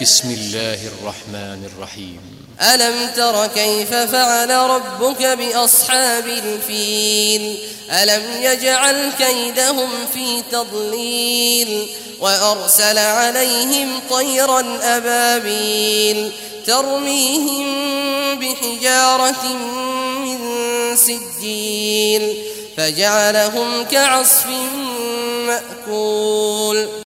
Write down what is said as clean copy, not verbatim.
بسم الله الرحمن الرحيم ألم تر كيف فعل ربك بأصحاب الفيل ألم يجعل كيدهم في تضليل وأرسل عليهم طيرا أبابيل ترميهم بحجارة من سجيل فجعلهم كعصف مأكول